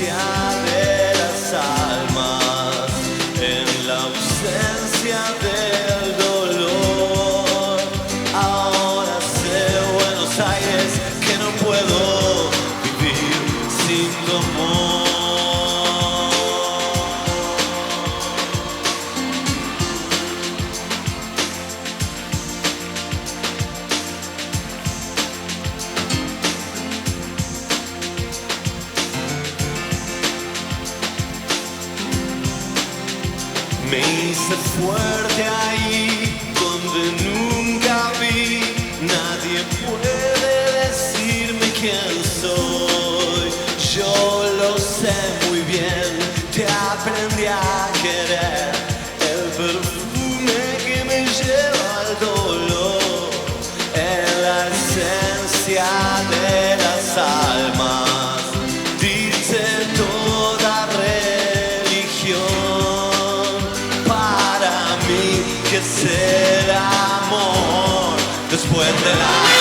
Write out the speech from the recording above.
esencia de las almas, en la ausencia del dolor. Ahora sé, Buenos Aires, que no puedo vivir sin tu amor. Me hice fuerte ahí donde nunca vi. Nadie puede decirme quién soy. Yo lo sé muy bien, te aprendí a querer. El perfume que me lleva al dolor es la esencia de las almas. Dice toda religión, que es el amor después de la